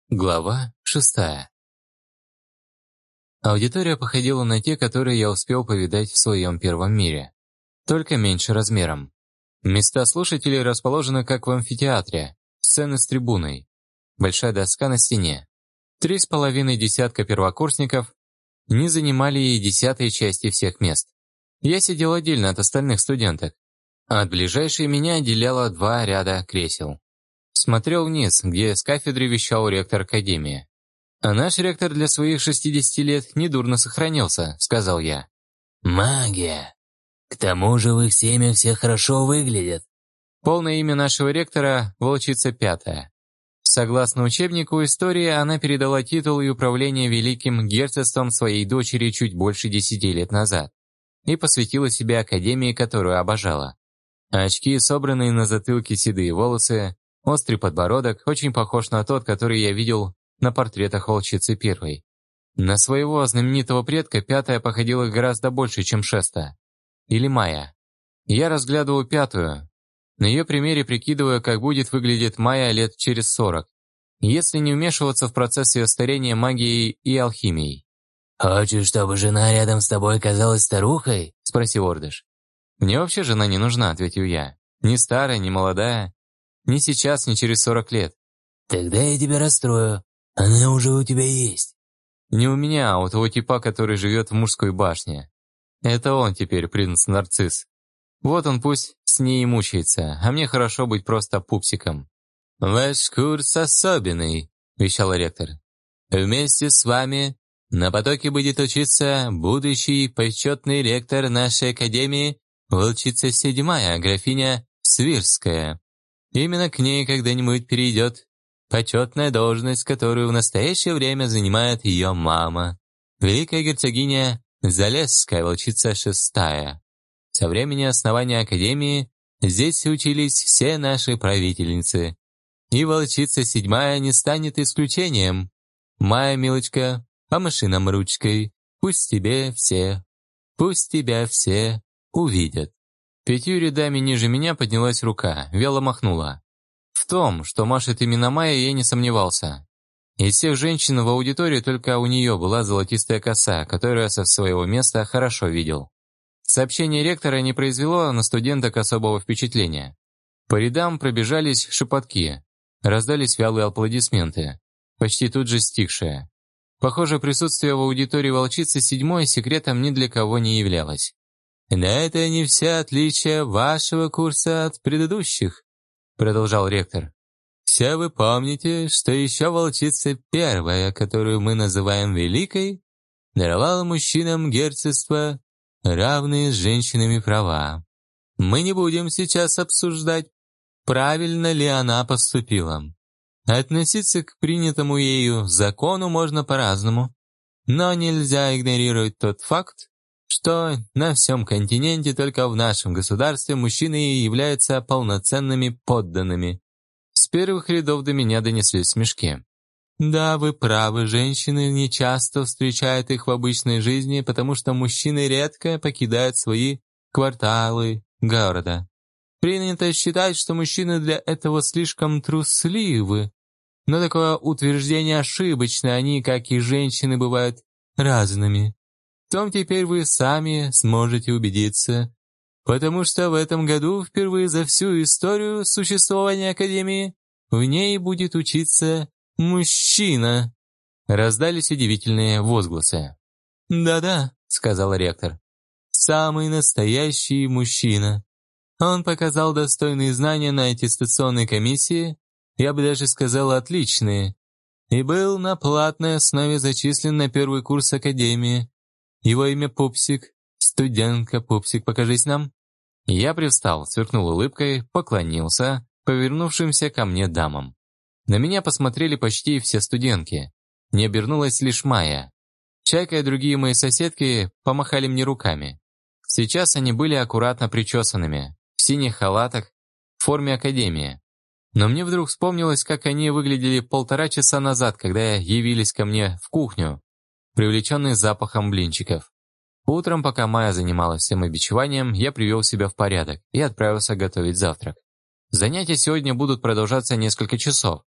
Глава 6. Аудитория походила на те, которые я успел повидать в своем первом мире. Только меньше размером. Места слушателей расположены как в амфитеатре, сцены с трибуной. Большая доска на стене. 3,5 десятка первокурсников не занимали и десятой части всех мест. Я сидел отдельно от остальных студенток. От ближайшей меня отделяло 2 ряда кресел. Смотрел вниз, где с кафедры вещал ректор академии. «А наш ректор для своих 60 лет недурно сохранился», — сказал я. «Магия! К тому же в их семьях все хорошо выглядят». Полное имя нашего ректора — Волчица Пятая. Согласно учебнику истории, она передала титул и управление Великим Герцогством своей дочери чуть больше 10 лет назад и посвятила себя академии, которую обожала. Очки, собранные на затылке седые волосы, острый подбородок, очень похож на тот, который я видел на портретах Волчицы Первой. На своего знаменитого предка Пятая походила гораздо больше, чем Шеста. Или Майя. Я разглядывал Пятую, на ее примере прикидывая, как будет выглядеть Майя лет через 40, если не вмешиваться в процесс ее старения магией и алхимией. «Хочешь, чтобы жена рядом с тобой казалась старухой?» — спросил Ордыш. «Мне вообще жена не нужна», — ответил я. «Ни старая, ни молодая. Ни сейчас, ни через 40 лет». «Тогда я тебя расстрою. Она уже у тебя есть». «Не у меня, а у того типа, который живет в мужской башне. Это он теперь принц-нарцисс. Вот он пусть с ней и мучается, а мне хорошо быть просто пупсиком». «Ваш курс особенный», — вещал ректор. «Вместе с вами на потоке будет учиться будущий почетный ректор нашей академии, Волчица Седьмая, графиня Свирская. Именно к ней когда-нибудь перейдет почетная должность, которую в настоящее время занимает ее мама, великая герцогиня Залесская, Волчица Шестая. Со времени основания Академии здесь учились все наши правительницы, и Волчица Седьмая не станет исключением. Моя милочка, помаши нам ручкой, пусть тебя все увидят». 5 рядами ниже меня поднялась рука, вяло махнула. В том, что машет именно Майя, я не сомневался. Из всех женщин в аудитории только у нее была золотистая коса, которую я со своего места хорошо видел. Сообщение ректора не произвело на студенток особого впечатления. По рядам пробежались шепотки, раздались вялые аплодисменты, почти тут же стихшие. Похоже, присутствие в аудитории Волчицы Седьмой секретом ни для кого не являлось. «Да это не все отличия вашего курса от предыдущих», — продолжал ректор. «Все вы помните, что еще Волчица Первая, которую мы называем Великой, даровала мужчинам герцогства равные с женщинами права. Мы не будем сейчас обсуждать, правильно ли она поступила. Относиться к принятому ею закону можно по-разному, но нельзя игнорировать тот факт, что на всем континенте только в нашем государстве мужчины являются полноценными подданными». С первых рядов до меня донеслись смешки. «Да, вы правы, женщины не часто встречают их в обычной жизни, потому что мужчины редко покидают свои кварталы города. Принято считать, что мужчины для этого слишком трусливы. Но такое утверждение ошибочно, они, как и женщины, бывают разными. В том теперь вы сами сможете убедиться, потому что в этом году впервые за всю историю существования Академии в ней будет учиться мужчина». Раздались удивительные возгласы. «Да-да», — сказал ректор, — «самый настоящий мужчина. Он показал достойные знания на аттестационной комиссии, я бы даже сказал отличные, и был на платной основе зачислен на первый курс Академии. Его имя Пупсик. Студентка Пупсик, покажись нам». Я привстал, сверкнул улыбкой, поклонился повернувшимся ко мне дамам. На меня посмотрели почти все студентки. Не обернулась лишь Майя. Чайка и другие мои соседки помахали мне руками. Сейчас они были аккуратно причесанными, в синих халатах, в форме академии. Но мне вдруг вспомнилось, как они выглядели 1,5 часа назад, когда явились ко мне в кухню, привлеченные запахом блинчиков. Утром, пока Майя занималась самобичеванием, я привел себя в порядок и отправился готовить завтрак. Занятия сегодня будут продолжаться несколько часов.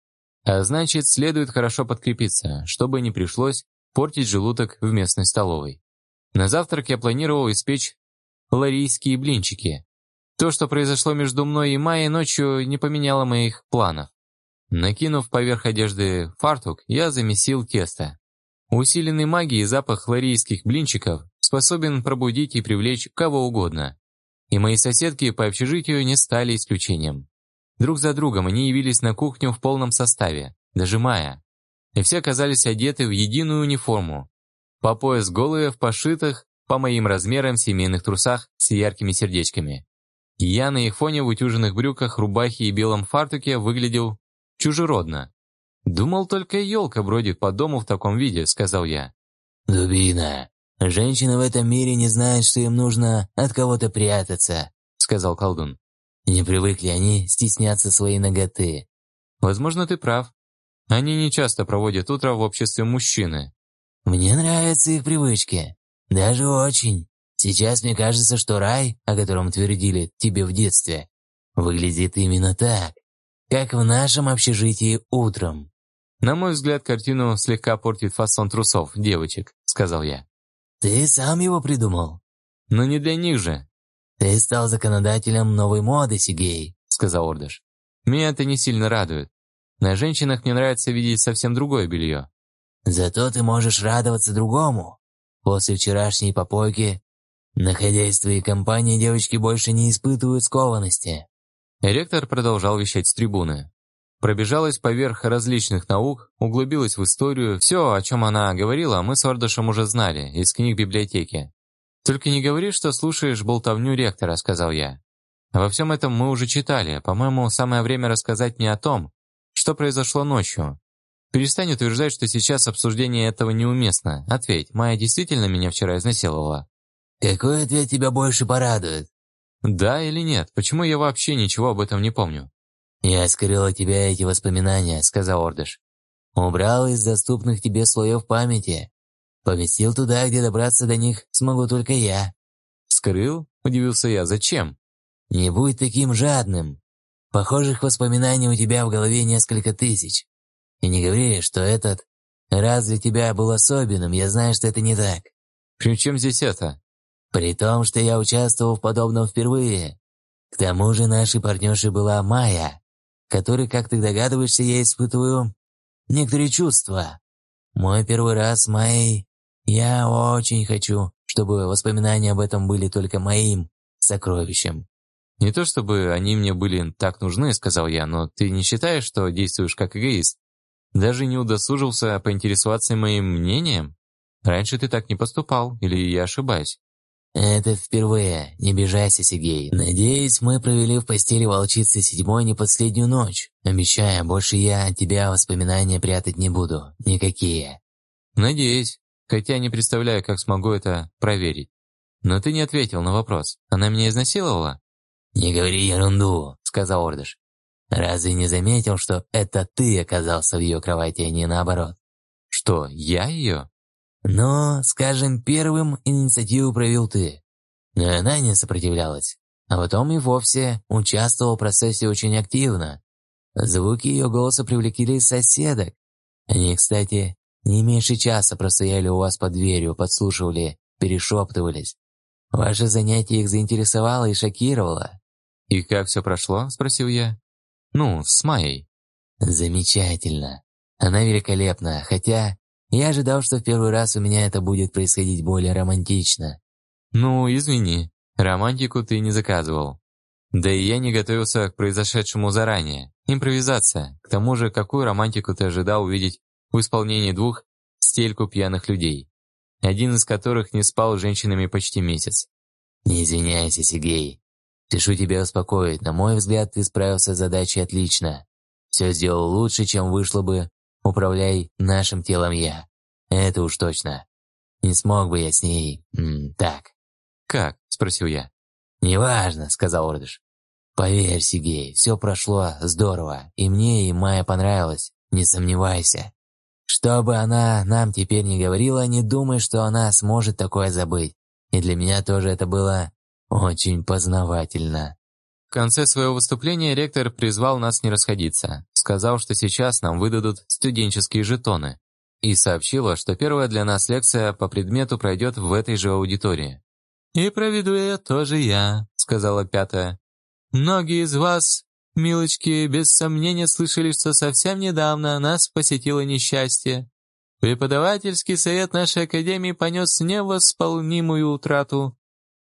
А значит, следует хорошо подкрепиться, чтобы не пришлось портить желудок в местной столовой. На завтрак я планировал испечь ларийские блинчики. То, что произошло между мной и Майей ночью, не поменяло моих планов. Накинув поверх одежды фартук, я замесил тесто. Усиленный магией запах ларийских блинчиков способен пробудить и привлечь кого угодно. И мои соседки по общежитию не стали исключением. Друг за другом они явились на кухню в полном составе, даже Майя. И все оказались одеты в единую униформу. По пояс голые в пошитых, по моим размерам, семейных трусах с яркими сердечками. И я на их фоне в утюженных брюках, рубахе и белом фартуке выглядел чужеродно. «Думал, только елка бродит по дому в таком виде», — сказал я. «Дубина, женщины в этом мире не знают, что им нужно от кого-то прятаться», — сказал колдун. «Не привыкли они стесняться своей наготы». «Возможно, ты прав. Они не часто проводят утро в обществе мужчины». «Мне нравятся их привычки. Даже очень. Сейчас мне кажется, что рай, о котором твердили тебе в детстве, выглядит именно так, как в нашем общежитии утром». «На мой взгляд, картину слегка портит фасон трусов девочек», — сказал я. «Ты сам его придумал?» «Но не для них же», «Ты стал законодателем новой моды, Сигей», — сказал Ордыш. «Меня это не сильно радует. На женщинах мне нравится видеть совсем другое белье». «Зато ты можешь радоваться другому. После вчерашней попойки, находясь в твоей компании, девочки больше не испытывают скованности». Ректор продолжал вещать с трибуны. Пробежалась поверх различных наук, углубилась в историю. Все, о чем она говорила, мы с Ордышем уже знали, из книг библиотеки. «Только не говори, что слушаешь болтовню ректора», — сказал я. «Во всем этом мы уже читали. По-моему, самое время рассказать мне о том, что произошло ночью. Перестань утверждать, что сейчас обсуждение этого неуместно. Ответь, Майя действительно меня вчера изнасиловала?» «Какой ответ тебя больше порадует?» «Да или нет? Почему я вообще ничего об этом не помню?» «Я скрыл от тебя эти воспоминания», — сказал Ордыш. «Убрал из доступных тебе слоев памяти. Поместил туда, где добраться до них смогу только я». «Скрыл?» – удивился я. «Зачем?» «Не будь таким жадным. Похожих воспоминаний у тебя в голове несколько тысяч. И не говори, что этот раз для тебя был особенным, я знаю, что это не так». «При чем здесь это?» «При том, что я участвовал в подобном впервые. К тому же нашей партнершей была Майя, которой, как ты догадываешься, я испытываю некоторые чувства. Мой первый раз с Майей, я очень хочу, чтобы воспоминания об этом были только моим сокровищем». «Не то чтобы они мне были так нужны», — сказал я, «но ты не считаешь, что действуешь как эгоист? Даже не удосужился поинтересоваться моим мнением? Раньше ты так не поступал, или я ошибаюсь?» «Это впервые, не обижайся, Сигей. Надеюсь, мы провели в постели волчицы седьмой не последнюю ночь. Обещаю, больше я от тебя воспоминания прятать не буду. Никакие». «Надеюсь, хотя не представляю, как смогу это проверить. Но ты не ответил на вопрос. Она меня изнасиловала?» «Не говори ерунду», — сказал Ордыш. «Разве не заметил, что это ты оказался в ее кровати, а не наоборот?» «Что, я ее?» «Но, скажем, первым инициативу проявил ты. Но она не сопротивлялась. А потом и вовсе участвовал в процессе очень активно. Звуки ее голоса привлекли соседок. Они, кстати, не меньше часа простояли у вас под дверью, подслушивали, перешептывались. Ваше занятие их заинтересовало и шокировало». «И как все прошло?» – спросил я. «Ну, с Майей». «Замечательно. Она великолепна, хотя я ожидал, что в первый раз у меня это будет происходить более романтично». «Ну, извини, романтику ты не заказывал. Да и я не готовился к произошедшему заранее. Импровизация. К тому же, какую романтику ты ожидал увидеть в исполнении двух стельку пьяных людей, один из которых не спал с женщинами почти месяц?» «Не извиняйся, Сигей. Спешу тебя успокоить. На мой взгляд, ты справился с задачей отлично. Все сделал лучше, чем вышло бы, управляй нашим телом я. Это уж точно. Не смог бы я с ней... так». «Как?» – спросил я. «Неважно», – сказал Ордыш. «Поверь, Сигей, все прошло здорово, и мне, и Майя понравилось, не сомневайся. Что бы она нам теперь не говорила, не думай, что она сможет такое забыть. И для меня тоже это было очень познавательно». В конце своего выступления ректор призвал нас не расходиться. сказав, что сейчас нам выдадут студенческие жетоны, и сообщила, что первая для нас лекция по предмету пройдет в этой же аудитории. «И проведу ее тоже я», — сказала пятая. «Многие из вас, милочки, без сомнения слышали, что совсем недавно нас посетило несчастье. Преподавательский совет нашей академии понес невосполнимую утрату.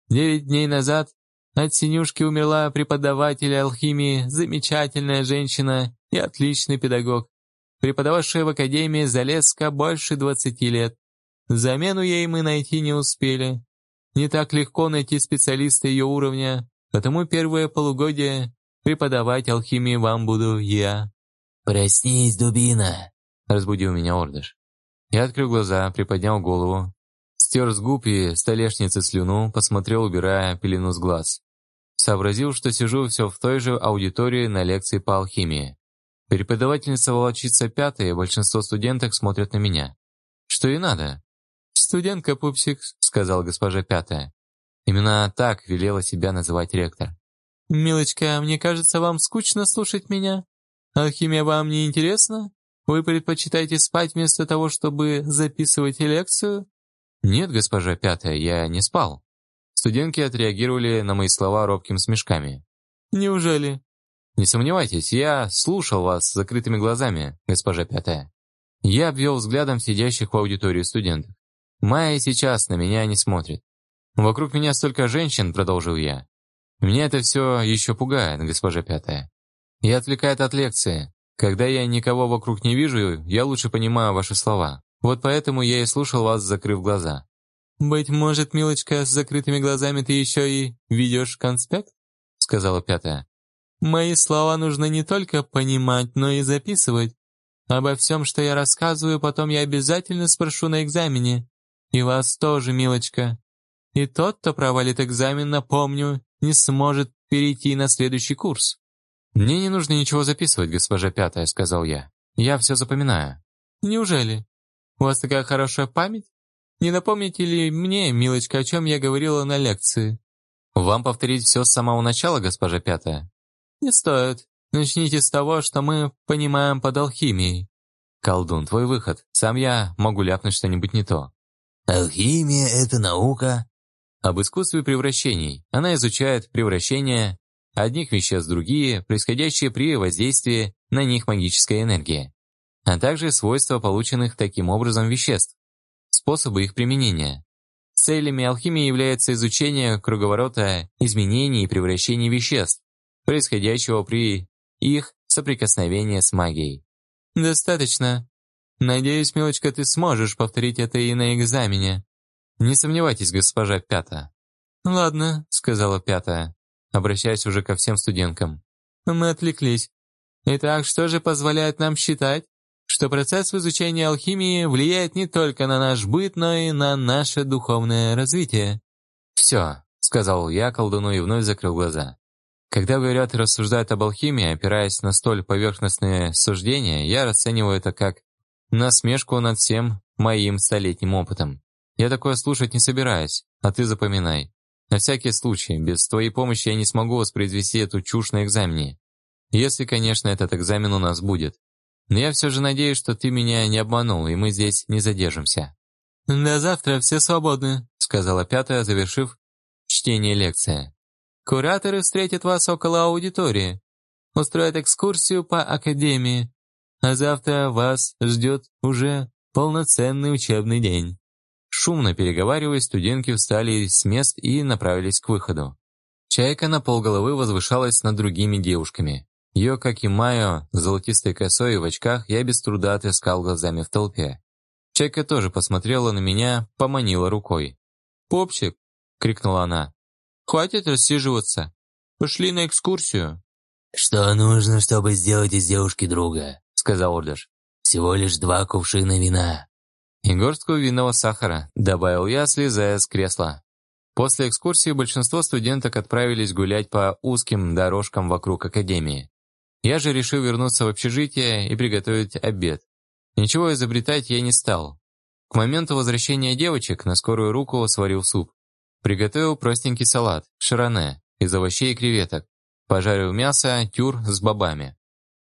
9 дней назад от синюшки умерла преподаватель алхимии, замечательная женщина и отличный педагог, преподававшая в академии Залесска больше 20 лет. Замену ей мы найти не успели. Не так легко найти специалиста ее уровня, потому первое полугодие преподавать алхимию вам буду я». «Проснись, дубина!» — разбудил меня Ордыш. Я открыл глаза, приподнял голову, стер с губ и столешницы слюну, посмотрел, убирая пелену с глаз. Сообразил, что сижу все в той же аудитории на лекции по алхимии. Преподавательница волочится пятая, и большинство студенток смотрят на меня. Что и надо. «Студентка, пупсик», — сказала госпожа пятая. Именно так велела себя называть ректор. «Милочка, мне кажется, вам скучно слушать меня. Алхимия вам не интересна? Вы предпочитаете спать вместо того, чтобы записывать лекцию?» «Нет, госпожа пятая, я не спал». Студентки отреагировали на мои слова робкими смешками. «Неужели?» «Не сомневайтесь, я слушал вас с закрытыми глазами, госпожа пятая». Я обвел взглядом сидящих в аудитории студентов. Майя сейчас на меня не смотрит. «Вокруг меня столько женщин», — продолжил я. «Меня это все еще пугает, госпожа пятая. И отвлекает от лекции. Когда я никого вокруг не вижу, я лучше понимаю ваши слова. Вот поэтому я и слушал вас, закрыв глаза». «Быть может, милочка, с закрытыми глазами ты еще и ведешь конспект?» — сказала пятая. «Мои слова нужно не только понимать, но и записывать. Обо всем, что я рассказываю, потом я обязательно спрошу на экзамене. И вас тоже, милочка. И тот, кто провалит экзамен, напомню, не сможет перейти на следующий курс». «Мне не нужно ничего записывать, госпожа пятая», — сказал я. «Я все запоминаю». «Неужели? У вас такая хорошая память? Не напомните ли мне, милочка, о чем я говорила на лекции?» «Вам повторить все с самого начала, госпожа пятая?» «Не стоит. Начните с того, что мы понимаем под алхимией». «Колдун, твой выход. Сам я могу ляпнуть что-нибудь не то». «Алхимия — это наука». «Об искусстве превращений. Она изучает превращения одних веществ в другие, происходящие при воздействии на них магической энергии, а также свойства полученных таким образом веществ, способы их применения. Целями алхимии является изучение круговорота изменений и превращений веществ, происходящего при их соприкосновении с магией». «Достаточно. Надеюсь, милочка, ты сможешь повторить это и на экзамене». «Не сомневайтесь, госпожа пятая». «Ладно», — сказала пятая, обращаясь уже ко всем студенткам. «Мы отвлеклись. Итак, что же позволяет нам считать, что процесс в изучении алхимии влияет не только на наш быт, но и на наше духовное развитие?» «Все», — сказал я колдуну и вновь закрыл глаза. Когда говорят и рассуждают об алхимии, опираясь на столь поверхностные суждения, я расцениваю это как насмешку над всем моим столетним опытом. Я такое слушать не собираюсь, а ты запоминай. На всякий случай, без твоей помощи я не смогу воспроизвести эту чушь на экзамене. Если, конечно, этот экзамен у нас будет. Но я все же надеюсь, что ты меня не обманул, и мы здесь не задержимся». «До завтра все свободны», — сказала пятая, завершив чтение лекции. «Кураторы встретят вас около аудитории, устроят экскурсию по академии, а завтра вас ждет уже полноценный учебный день». Шумно переговариваясь, студентки встали с мест и направились к выходу. Чайка на полголовы возвышалась над другими девушками. Ее, как и Майо, с золотистой косой и в очках, я без труда отыскал глазами в толпе. Чайка тоже посмотрела на меня, поманила рукой. «Попчик!» — крикнула она. «Хватит рассиживаться. Пошли на экскурсию». «Что нужно, чтобы сделать из девушки друга?» — сказал Ордыш. «Всего лишь 2 кувшина вина». «И горстку винного сахара», — добавил я, слезая с кресла. После экскурсии большинство студенток отправились гулять по узким дорожкам вокруг академии. Я же решил вернуться в общежитие и приготовить обед. Ничего изобретать я не стал. К моменту возвращения девочек на скорую руку сварил суп. Приготовил простенький салат, шароне, из овощей и креветок. Пожарил мясо, тюр с бобами.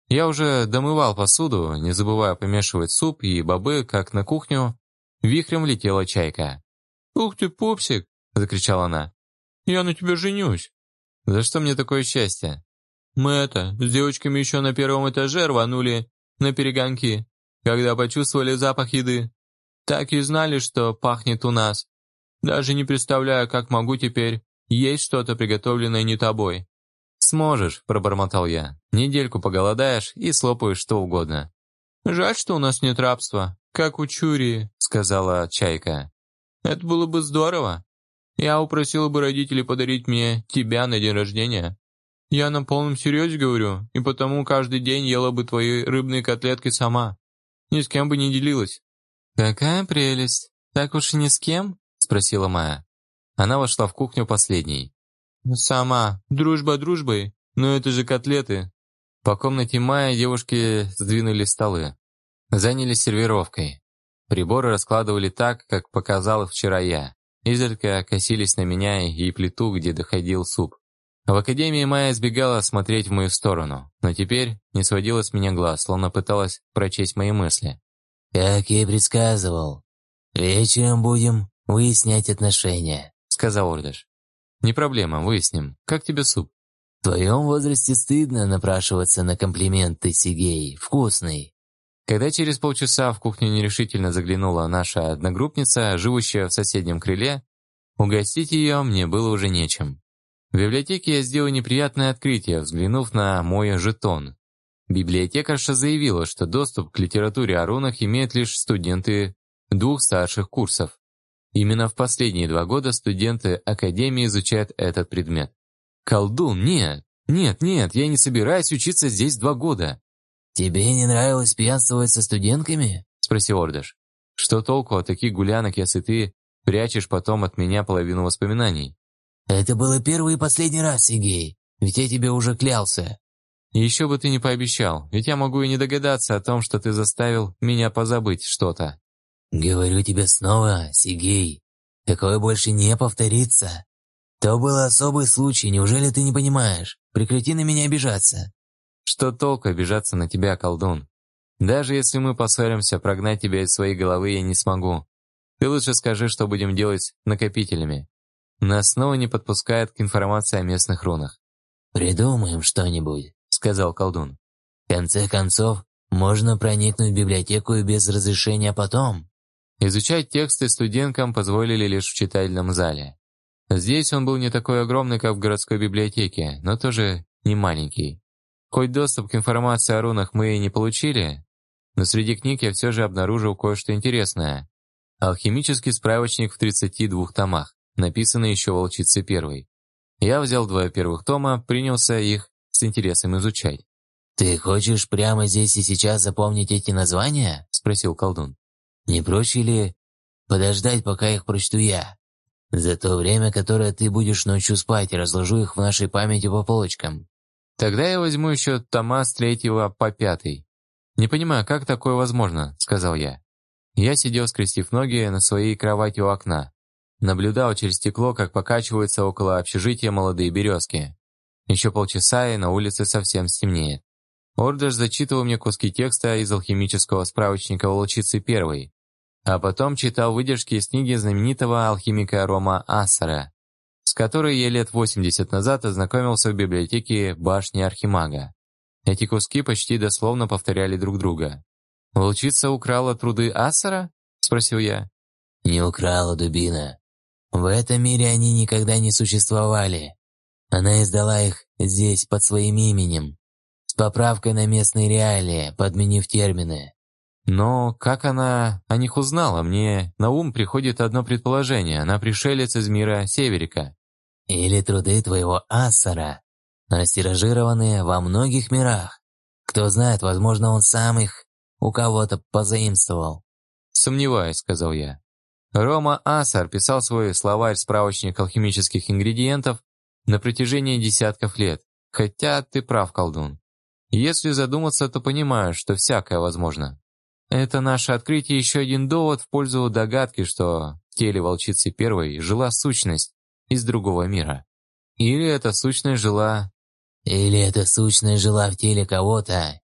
Я уже домывал посуду, не забывая помешивать суп и бобы, как на кухню вихрем влетела Чайка. «Ух ты, пупсик!» – закричала она. «Я на тебя женюсь!» «За что мне такое счастье?» «Мы с девочками еще на первом этаже рванули на перегонки, когда почувствовали запах еды. Так и знали, что пахнет у нас. Даже не представляю, как могу теперь есть что-то, приготовленное не тобой». «Сможешь», – пробормотал я. «Недельку поголодаешь и слопаешь что угодно». «Жаль, что у нас нет рабства, как у Чурии», – сказала Чайка. «Это было бы здорово. Я упросила бы родителей подарить мне тебя на день рождения. Я на полном серьезе говорю, и потому каждый день ела бы твои рыбные котлетки сама. Ни с кем бы не делилась». «Какая прелесть! Так уж и ни с кем?» – спросила Майя. Она вошла в кухню последней. «Сама. Дружба дружбой, но это же котлеты». По комнате Майи девушки сдвинули столы. Занялись сервировкой. Приборы раскладывали так, как показал вчера я. Изредка косились на меня и плиту, где доходил суп. В академии Майя избегала смотреть в мою сторону, но теперь не сводила с меня глаз, словно пыталась прочесть мои мысли. «Как я и предсказывал. Вечером будем выяснять отношения», — сказал Ордыш. «Не проблема, выясним. Как тебе суп?» «В твоем возрасте стыдно напрашиваться на комплименты, Сигей. Вкусный». Когда через полчаса в кухню нерешительно заглянула наша одногруппница, живущая в соседнем крыле, угостить ее мне было уже нечем. В библиотеке я сделал неприятное открытие, взглянув на мой жетон. Библиотекарша заявила, что доступ к литературе о рунах имеют лишь студенты 2 старших курсов. Именно в последние 2 года студенты Академии изучают этот предмет. «Колдун, нет! Нет, я не собираюсь учиться здесь 2 года!» «Тебе не нравилось пьянствовать со студентками?» – спросил Ордыш. «Что толку от таких гулянок, если ты прячешь потом от меня половину воспоминаний?» «Это было первый и последний раз, Сигей, ведь я тебе уже клялся». «Еще бы ты не пообещал, ведь я могу и не догадаться о том, что ты заставил меня позабыть что-то». «Говорю тебе снова, Сигей, такое больше не повторится. То был особый случай, неужели ты не понимаешь? Прекрати на меня обижаться». «Что толку обижаться на тебя, колдун? Даже если мы поссоримся, прогнать тебя из своей головы я не смогу. Ты лучше скажи, что будем делать с накопителями. Нас снова не подпускает к информации о местных рунах». «Придумаем что-нибудь», — сказал колдун. «В конце концов, можно проникнуть в библиотеку и без разрешения потом». Изучать тексты студенткам позволили лишь в читальном зале. Здесь он был не такой огромный, как в городской библиотеке, но тоже не маленький. Хоть доступ к информации о рунах мы и не получили, но среди книг я все же обнаружил кое-что интересное. Алхимический справочник в 32 томах, написанный еще Волчицей Первой. Я взял 2 первых тома, принялся их с интересом изучать. «Ты хочешь прямо здесь и сейчас запомнить эти названия?» – спросил колдун. «Не проще ли подождать, пока их прочту я? За то время, которое ты будешь ночью спать, разложу их в нашей памяти по полочкам». «Тогда я возьму еще тома с 3 по 5. «Не понимаю, как такое возможно?» – сказал я. Я сидел, скрестив ноги на своей кровати у окна. Наблюдал через стекло, как покачиваются около общежития молодые березки. Еще полчаса, и на улице совсем стемнеет. Ордыш зачитывал мне куски текста из алхимического справочника Волчицы Первой, а потом читал выдержки из книги знаменитого алхимика Рома Ассара, с которой я лет 80 назад ознакомился в библиотеке башни Архимага. Эти куски почти дословно повторяли друг друга. «Волчица украла труды Ассара?» – спросил я. «Не украла, дубина. В этом мире они никогда не существовали. Она издала их здесь под своим именем, с поправкой на местные реалии, подменив термины». «Но как она о них узнала? Мне на ум приходит одно предположение. Она пришелец из мира Северика». «Или труды твоего Ассара, растиражированные во многих мирах. Кто знает, возможно, он сам их у кого-то позаимствовал». «Сомневаюсь», — сказал я. Рома Ассар писал свой словарь-справочник алхимических ингредиентов на протяжении десятков лет. Хотя ты прав, колдун. Если задуматься, то понимаю, что всякое возможно. Это наше открытие еще один довод в пользу догадки, что в теле Волчицы Первой жила сущность из другого мира. Или эта сущность жила в теле кого-то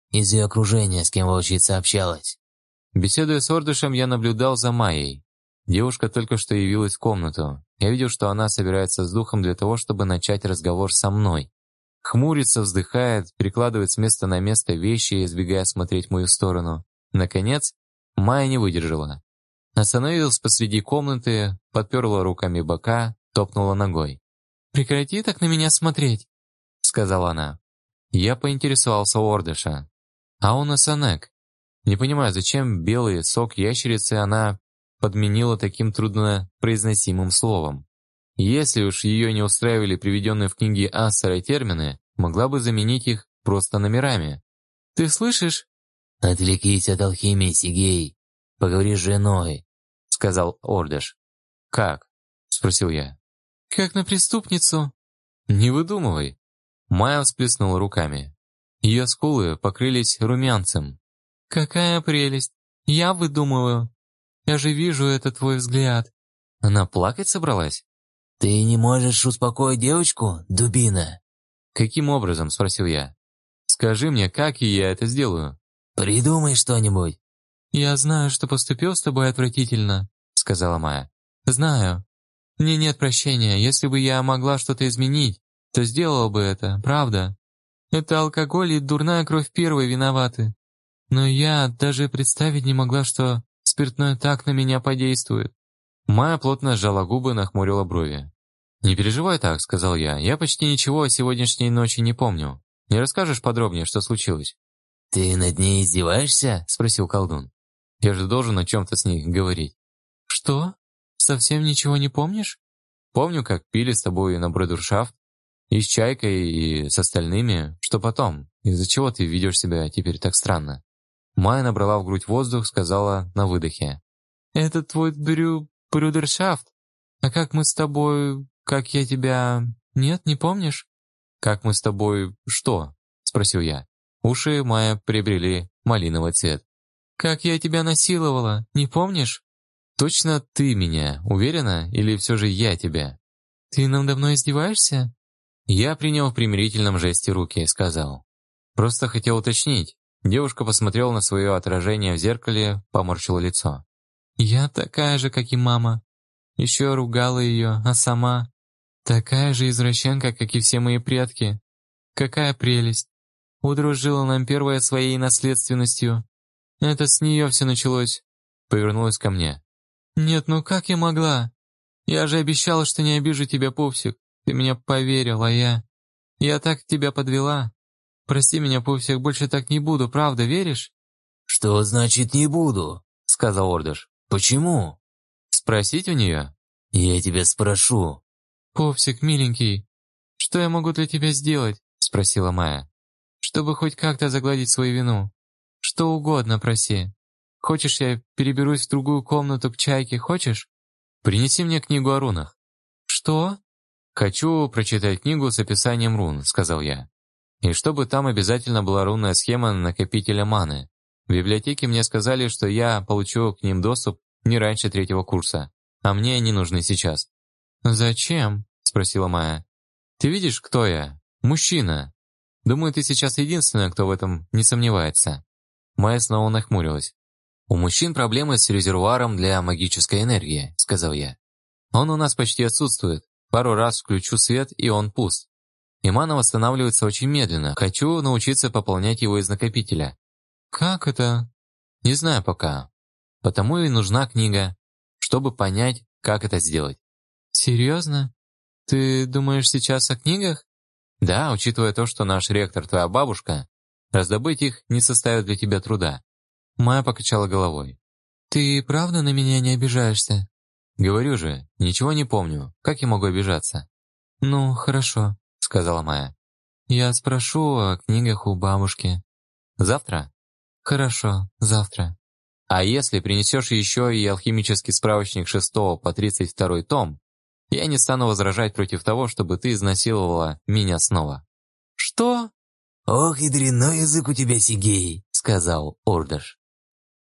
из ее окружения, с кем волчица общалась. Беседуя с Ордышем, я наблюдал за Майей. Девушка только что явилась в комнату. Я видел, что она собирается с духом для того, чтобы начать разговор со мной. Хмурится, вздыхает, перекладывает с места на место вещи, избегая смотреть в мою сторону. Наконец, Майя не выдержала. Остановилась посреди комнаты, подперла руками бока, топнула ногой. «Прекрати так на меня смотреть», — сказала она. Я поинтересовался у Ордыша. «А он Асанек. Не понимаю, зачем белый сок ящерицы она подменила таким труднопроизносимым словом. Если уж ее не устраивали приведенные в книге Ассера термины, могла бы заменить их просто номерами. «Ты слышишь?» «Отвлекись от алхимии, Сигей. Поговори с женой», — сказал Ордыш. «Как?» — спросил я. «Как на преступницу». «Не выдумывай». Майя всплеснула руками. Ее скулы покрылись румянцем. «Какая прелесть! Я выдумываю. Я же вижу это твой взгляд». Она плакать собралась? «Ты не можешь успокоить девочку, дубина?» «Каким образом?» — спросил я. «Скажи мне, как и я это сделаю?» «Придумай что-нибудь». «Я знаю, что поступил с тобой отвратительно», — сказала Майя. «Знаю. Мне нет прощения. Если бы я могла что-то изменить, то сделала бы это, правда? Это алкоголь и дурная кровь первой виноваты. Но я даже представить не могла, что спиртное так на меня подействует». Майя плотно сжала губы, нахмурила брови. «Не переживай так», — сказал я. «Я почти ничего о сегодняшней ночи не помню. Не расскажешь подробнее, что случилось?» «Ты над ней издеваешься?» — спросил колдун. «Я же должен о чем-то с ней говорить». «Что? Совсем ничего не помнишь?» «Помню, как пили с тобой на брудершафт, и с Чайкой, и с остальными. Что потом? Из-за чего ты ведешь себя теперь так странно?» Майя набрала в грудь воздух, сказала на выдохе. «Это твой брудершафт? А как мы с тобой... Как я тебя... Нет, не помнишь?» «Как мы с тобой... Что?» — спросил я. Уши Майя приобрели малиновый цвет. «Как я тебя насиловала, не помнишь?» «Точно ты меня, уверена? Или все же я тебя?» «Ты надо мной издеваешься?» Я принял в примирительном жесте руки и сказал. «Просто хотел уточнить». Девушка посмотрела на свое отражение в зеркале, поморщила лицо. «Я такая же, как и мама. Еще ругала ее, а сама... Такая же извращенка, как и все мои предки. Какая прелесть. Удружила нам первая своей наследственностью. Это с нее все началось». Повернулась ко мне. «Нет, ну как я могла? Я же обещала, что не обижу тебя, Пупсик. Ты меня поверил, а я... Я так тебя подвела. Прости меня, Пупсик, больше так не буду, правда, веришь?» «Что значит «не буду»?» — сказал Ордыш. «Почему?» «Спросить у нее?» «Я тебя спрошу». «Пупсик, миленький, что я могу для тебя сделать?» — спросила Майя. «Чтобы хоть как-то загладить свою вину. Что угодно проси. Хочешь, я переберусь в другую комнату к Чайке, хочешь?» «Принеси мне книгу о рунах». «Что?» «Хочу прочитать книгу с описанием рун», — сказал я. «И чтобы там обязательно была рунная схема накопителя маны. В библиотеке мне сказали, что я получу к ним доступ не раньше 3-го курса, а мне они нужны сейчас». «Зачем?» — спросила Майя. «Ты видишь, кто я? Мужчина. Думаю, ты сейчас единственная, кто в этом не сомневается». Майя снова нахмурилась. «У мужчин проблемы с резервуаром для магической энергии», — сказал я. «Он у нас почти отсутствует. Пару раз включу свет, и он пуст. И мана восстанавливается очень медленно. Хочу научиться пополнять его из накопителя». «Как это?» «Не знаю пока. Потому и нужна книга, чтобы понять, как это сделать». «Серьезно? Ты думаешь сейчас о книгах?» «Да, учитывая то, что наш ректор твоя бабушка, раздобыть их не составит для тебя труда». Майя покачала головой. «Ты правда на меня не обижаешься?» «Говорю же, ничего не помню. Как я могу обижаться?» «Ну, хорошо», — сказала Майя. «Я спрошу о книгах у бабушки». «Завтра?» «Хорошо, завтра». «А если принесешь еще и алхимический справочник 6 по 32 том, я не стану возражать против того, чтобы ты изнасиловала меня снова». «Что?» «Ох и дрянной язык у тебя, Сигей», — сказал Ордыш.